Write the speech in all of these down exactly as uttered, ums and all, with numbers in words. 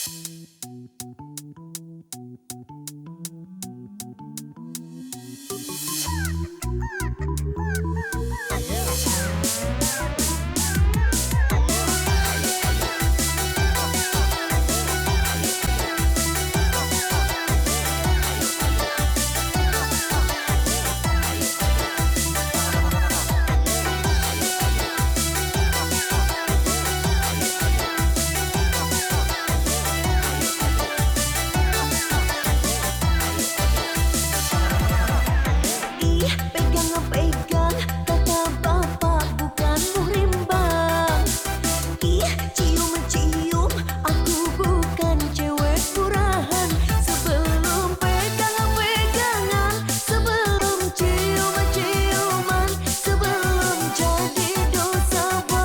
Pegang-pegang kata bapak bukan muhrim bang. Ih, cium-cium aku bukan cewek murahan. Sebelum pegang-pegangan, sebelum cium-ciuman, sebelum jadi dosa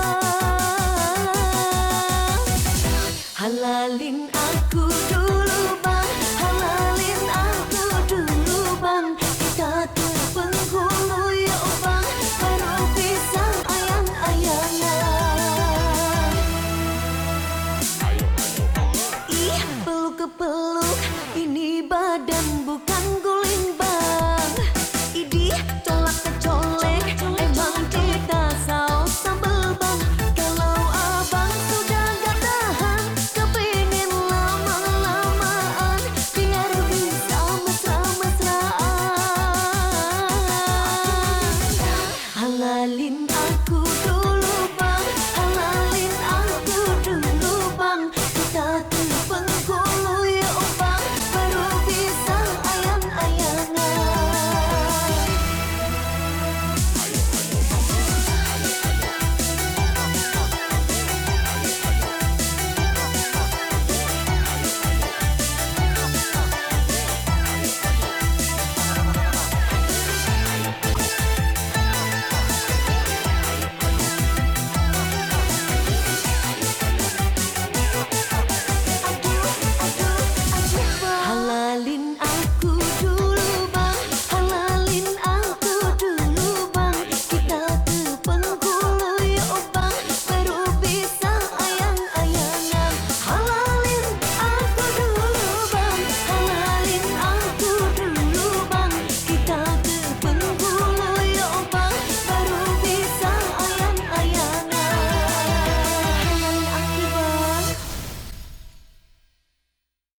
bang. Halalin aku dulu bang, halalin aku dulu bang. Kita tuh penghulu ya bang, baru bisa ayang-ayangan. Ih, peluk ke peluk